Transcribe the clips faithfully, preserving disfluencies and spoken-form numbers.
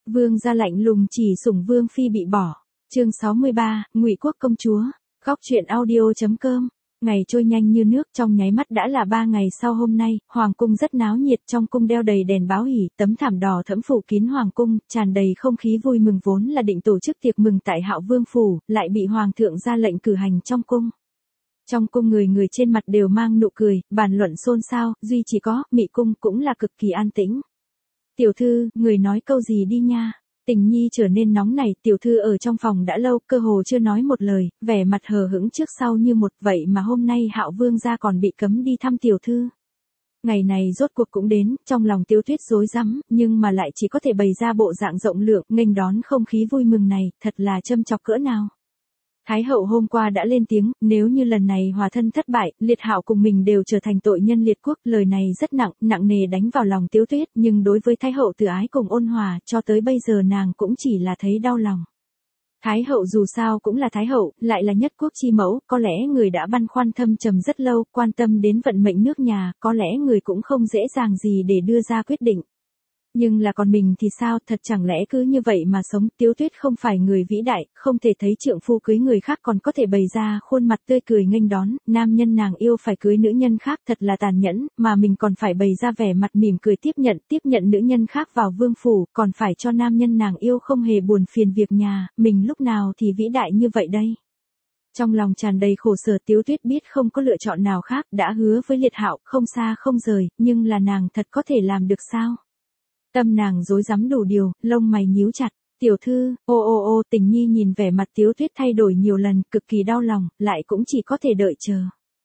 Vương gia lạnh lùng chỉ sủng vương phi bị bỏ. Chương sáu mươi ba, Ngụy Quốc công chúa. Góc truyện audio chấm com. Ngày trôi nhanh như nước, trong nháy mắt đã là ba ngày sau hôm nay, hoàng cung rất náo nhiệt, trong cung đeo đầy đèn báo hỉ, tấm thảm đỏ thẫm phủ kín hoàng cung, tràn đầy không khí vui mừng vốn là định tổ chức tiệc mừng tại Hạo Vương phủ, lại bị hoàng thượng ra lệnh cử hành trong cung. Trong cung người người trên mặt đều mang nụ cười, bàn luận xôn xao, duy chỉ có Mị cung cũng là cực kỳ an tĩnh. Tiểu thư, người nói câu gì đi nha. Tình Nhi trở nên nóng nảy, tiểu thư ở trong phòng đã lâu, cơ hồ chưa nói một lời, vẻ mặt hờ hững trước sau như một, vậy mà hôm nay Hạo Vương gia còn bị cấm đi thăm tiểu thư. Ngày này rốt cuộc cũng đến, trong lòng Tiêu Tuyết rối rắm, nhưng mà lại chỉ có thể bày ra bộ dạng rộng lượng, nghênh đón không khí vui mừng này, thật là châm chọc cỡ nào. Thái hậu hôm qua đã lên tiếng, nếu như lần này hòa thân thất bại, Liệt Hạo cùng mình đều trở thành tội nhân liệt quốc, lời này rất nặng, nặng nề đánh vào lòng Tiếu Tuyết, nhưng đối với Thái hậu từ ái cùng ôn hòa, cho tới bây giờ nàng cũng chỉ là thấy đau lòng. Thái hậu dù sao cũng là Thái hậu, lại là nhất quốc chi mẫu, có lẽ người đã băn khoăn thâm trầm rất lâu, quan tâm đến vận mệnh nước nhà, có lẽ người cũng không dễ dàng gì để đưa ra quyết định. Nhưng là còn mình thì sao, thật chẳng lẽ cứ như vậy mà sống. Tiếu Tuyết không phải người vĩ đại, không thể thấy trượng phu cưới người khác còn có thể bày ra khuôn mặt tươi cười nghênh đón, nam nhân nàng yêu phải cưới nữ nhân khác thật là tàn nhẫn, mà mình còn phải bày ra vẻ mặt mỉm cười tiếp nhận, tiếp nhận nữ nhân khác vào vương phủ, còn phải cho nam nhân nàng yêu không hề buồn phiền việc nhà, mình lúc nào thì vĩ đại như vậy đây. Trong lòng tràn đầy khổ sở, Tiếu Tuyết biết không có lựa chọn nào khác, đã hứa với Liệt Hạo, không xa không rời, nhưng là nàng thật có thể làm được sao? Tâm nàng rối rắm đủ điều, lông mày nhíu chặt. Tiểu thư, ô ô ô, Tình Nhi nhìn vẻ mặt Tiếu Tuyết thay đổi nhiều lần, cực kỳ đau lòng, lại cũng chỉ có thể đợi chờ.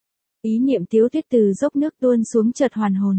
Ý niệm Tiếu Tuyết từ dốc nước tuôn xuống chợt hoàn hồn.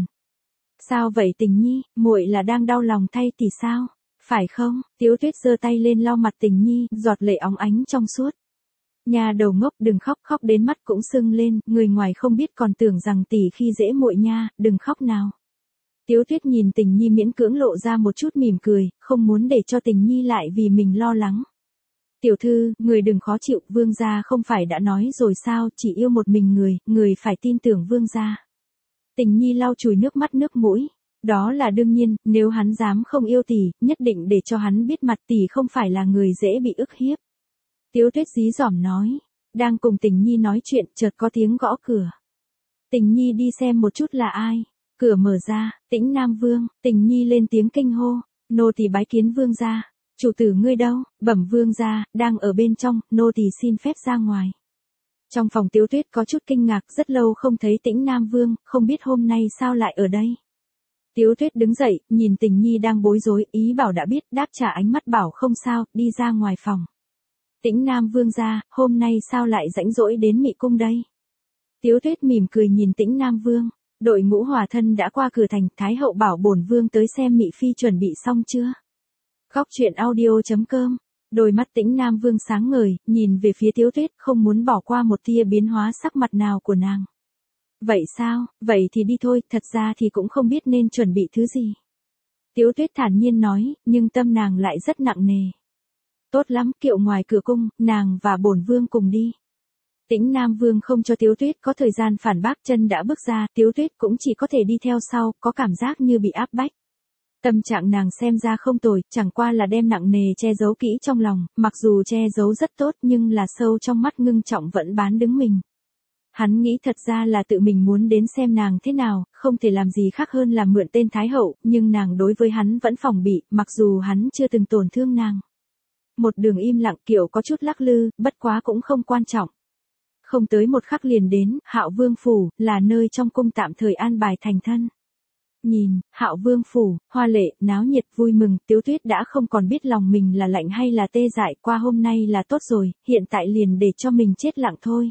Sao vậy Tình Nhi, muội là đang đau lòng thay tỷ sao? Phải không? Tiếu Tuyết giơ tay lên lau mặt Tình Nhi, giọt lệ óng ánh trong suốt. Nhà đầu ngốc, đừng khóc, khóc đến mắt cũng sưng lên, người ngoài không biết còn tưởng rằng tỷ khi dễ muội nha, đừng khóc nào. Tiếu Tuyết nhìn Tình Nhi miễn cưỡng lộ ra một chút mỉm cười, không muốn để cho Tình Nhi lại vì mình lo lắng. Tiểu thư, người đừng khó chịu, vương gia không phải đã nói rồi sao, chỉ yêu một mình người, người phải tin tưởng vương gia. Tình Nhi lau chùi nước mắt nước mũi. Đó là đương nhiên, nếu hắn dám không yêu tỷ, nhất định để cho hắn biết mặt tỷ không phải là người dễ bị ức hiếp. Tiếu Tuyết dí dỏm nói. Đang cùng Tình Nhi nói chuyện, chợt có tiếng gõ cửa. Tình Nhi đi xem một chút là ai. Cửa mở ra, Tĩnh Nam Vương. Tình Nhi lên tiếng kinh hô, nô tỳ bái kiến vương gia. Chủ tử ngươi đâu? Bẩm vương gia, đang ở bên trong, nô tỳ xin phép ra ngoài. Trong phòng Tiếu Tuyết có chút kinh ngạc, rất lâu không thấy Tĩnh Nam Vương, không biết hôm nay sao lại ở đây. Tiếu Tuyết đứng dậy, nhìn Tình Nhi đang bối rối, ý bảo đã biết, đáp trả ánh mắt bảo không sao, đi ra ngoài phòng. Tĩnh Nam Vương gia, hôm nay sao lại rãnh rỗi đến Mị cung đây? Tiếu Tuyết mỉm cười nhìn Tĩnh Nam Vương. Đội ngũ hòa thân đã qua cửa thành, Thái hậu bảo bổn vương tới xem Mị phi chuẩn bị xong chưa. Góc truyện audio chấm com. Đôi mắt Tĩnh Nam Vương sáng ngời, nhìn về phía Tiếu Tuyết, không muốn bỏ qua một tia biến hóa sắc mặt nào của nàng. Vậy sao, vậy thì đi thôi, thật ra thì cũng không biết nên chuẩn bị thứ gì. Tiếu Tuyết thản nhiên nói, nhưng tâm nàng lại rất nặng nề. Tốt lắm, kiệu ngoài cửa cung, nàng và bổn vương cùng đi. Tĩnh Nam Vương không cho Tiếu Tuyết có thời gian phản bác, chân đã bước ra, Tiếu Tuyết cũng chỉ có thể đi theo sau, có cảm giác như bị áp bách. Tâm trạng nàng xem ra không tồi, chẳng qua là đem nặng nề che giấu kỹ trong lòng, mặc dù che giấu rất tốt nhưng là sâu trong mắt ngưng trọng vẫn bán đứng mình. Hắn nghĩ thật ra là tự mình muốn đến xem nàng thế nào, không thể làm gì khác hơn là mượn tên Thái hậu, nhưng nàng đối với hắn vẫn phòng bị, mặc dù hắn chưa từng tổn thương nàng. Một đường im lặng, kiểu có chút lắc lư, bất quá cũng không quan trọng. Không tới một khắc liền đến, Hạo Vương phủ, là nơi trong cung tạm thời an bài thành thân. Nhìn, Hạo Vương phủ, hoa lệ, náo nhiệt, vui mừng, Tiếu Tuyết đã không còn biết lòng mình là lạnh hay là tê dại, qua hôm nay là tốt rồi, hiện tại liền để cho mình chết lặng thôi.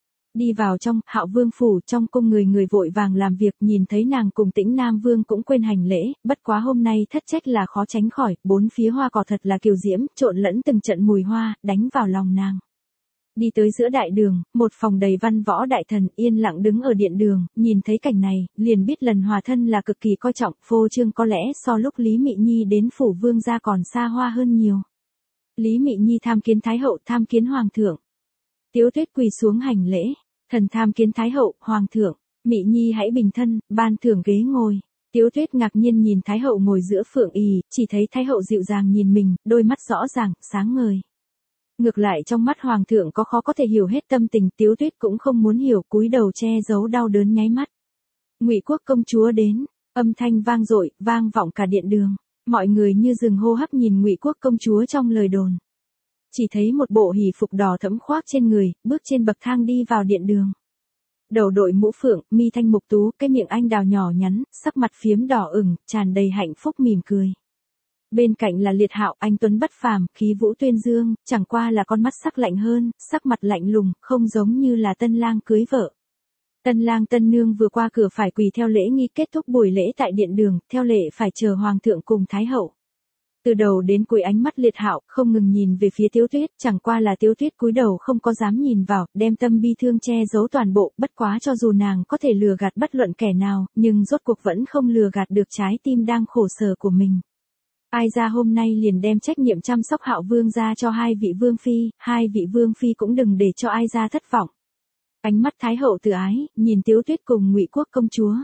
Đi vào trong, Hạo Vương phủ, trong cung người người vội vàng làm việc, nhìn thấy nàng cùng Tĩnh Nam Vương cũng quên hành lễ, bất quá hôm nay thất trách là khó tránh khỏi, bốn phía hoa cỏ thật là kiều diễm, trộn lẫn từng trận mùi hoa, đánh vào lòng nàng. Đi tới giữa đại đường, một phòng đầy văn võ đại thần yên lặng đứng ở điện đường, nhìn thấy cảnh này, liền biết lần hòa thân là cực kỳ coi trọng, phô trương có lẽ so lúc Lý Mị Nhi đến phủ vương gia còn xa hoa hơn nhiều. Lý Mị Nhi tham kiến Thái hậu, tham kiến Hoàng thượng. Tiếu Tuyết quỳ xuống hành lễ, thần tham kiến Thái hậu, Hoàng thượng, Mị Nhi hãy bình thân, ban thưởng ghế ngồi. Tiếu Tuyết ngạc nhiên nhìn Thái hậu ngồi giữa phượng ì, chỉ thấy Thái hậu dịu dàng nhìn mình, đôi mắt rõ ràng, sáng ngời. Ngược lại trong mắt hoàng thượng có khó có thể hiểu hết tâm tình, Tiếu Tuyết cũng không muốn hiểu, cúi đầu che giấu đau đớn nháy mắt. Ngụy Quốc công chúa đến, âm thanh vang dội, vang vọng cả điện đường. Mọi người như dừng hô hấp nhìn Ngụy Quốc công chúa trong lời đồn. Chỉ thấy một bộ hỷ phục đỏ thẫm khoác trên người, bước trên bậc thang đi vào điện đường. Đầu đội mũ phượng, mi thanh mục tú, cái miệng anh đào nhỏ nhắn, sắc mặt phiếm đỏ ửng, tràn đầy hạnh phúc mỉm cười. Bên cạnh là Liệt Hạo, anh tuấn bất phàm, khí vũ tuyên dương, chẳng qua là con mắt sắc lạnh hơn, sắc mặt lạnh lùng, không giống như là tân lang cưới vợ. Tân lang tân nương vừa qua cửa phải quỳ theo lễ nghi, kết thúc buổi lễ tại điện đường, theo lệ phải chờ hoàng thượng cùng thái hậu. Từ đầu đến cuối ánh mắt Liệt Hạo không ngừng nhìn về phía Tiếu Tuyết, chẳng qua là Tiếu Tuyết cúi đầu không có dám nhìn vào, đem tâm bi thương che giấu toàn bộ, bất quá cho dù nàng có thể lừa gạt bất luận kẻ nào, nhưng rốt cuộc vẫn không lừa gạt được trái tim đang khổ sở của mình. Ai ra hôm nay liền đem trách nhiệm chăm sóc Hạo vương gia cho hai vị vương phi, hai vị vương phi cũng đừng để cho ai ra thất vọng. Ánh mắt Thái hậu từ ái, nhìn Tiếu Tuyết cùng Ngụy Quốc công chúa.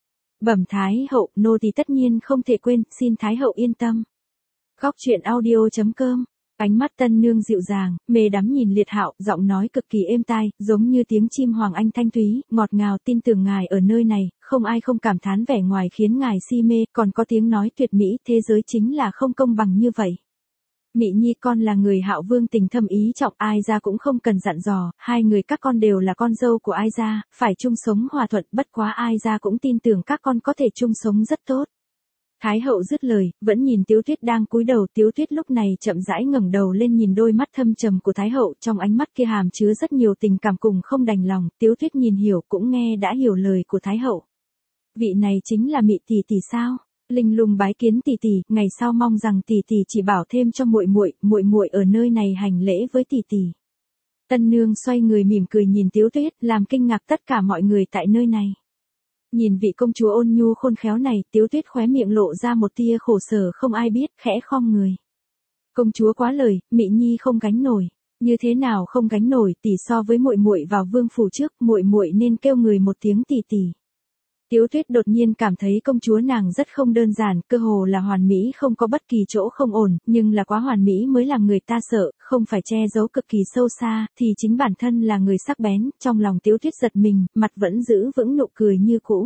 Bẩm Thái hậu, nô tỳ tất nhiên không thể quên, xin Thái hậu yên tâm. Góc truyện audio chấm com. Ánh mắt tân nương dịu dàng, mê đắm nhìn Liệt Hạo, giọng nói cực kỳ êm tai, giống như tiếng chim hoàng anh thanh thúy, ngọt ngào, tin tưởng ngài ở nơi này, không ai không cảm thán vẻ ngoài khiến ngài si mê, còn có tiếng nói tuyệt mỹ, thế giới chính là không công bằng như vậy. Mị nhi con là người Hạo vương tình thâm ý trọng, ai ra cũng không cần dặn dò, hai người các con đều là con dâu của ai ra, phải chung sống hòa thuận, bất quá ai ra cũng tin tưởng các con có thể chung sống rất tốt. Thái hậu dứt lời, vẫn nhìn Tiếu Tuyết đang cúi đầu, Tiếu Tuyết lúc này chậm rãi ngẩng đầu lên nhìn đôi mắt thâm trầm của Thái hậu, trong ánh mắt kia hàm chứa rất nhiều tình cảm cùng không đành lòng, Tiếu Tuyết nhìn hiểu cũng nghe đã hiểu lời của Thái hậu. Vị này chính là Mị tỷ tỷ sao? Linh lung bái kiến tỷ tỷ, ngày sau mong rằng tỷ tỷ chỉ bảo thêm cho muội muội, muội muội ở nơi này hành lễ với tỷ tỷ. Tân nương xoay người mỉm cười nhìn Tiếu Tuyết, làm kinh ngạc tất cả mọi người tại nơi này. Nhìn vị công chúa ôn nhu khôn khéo này, Tiếu Tuyết khóe miệng lộ ra một tia khổ sở không ai biết, khẽ khom người. Công chúa quá lời, Mị nhi không gánh nổi. Như thế nào không gánh nổi, tỷ so với muội muội vào vương phủ trước, muội muội nên kêu người một tiếng tỷ tỷ. Tiếu Tuyết đột nhiên cảm thấy công chúa nàng rất không đơn giản, cơ hồ là hoàn mỹ, không có bất kỳ chỗ không ổn, nhưng là quá hoàn mỹ mới làm người ta sợ, không phải che giấu cực kỳ sâu xa, thì chính bản thân là người sắc bén, trong lòng Tiếu Tuyết giật mình, mặt vẫn giữ vững nụ cười như cũ.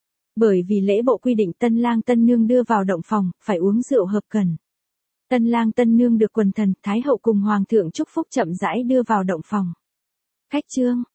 Bởi vì lễ bộ quy định tân lang tân nương đưa vào động phòng, phải uống rượu hợp cần. Tân lang tân nương được quần thần, thái hậu cùng hoàng thượng chúc phúc chậm rãi đưa vào động phòng. Khách trương.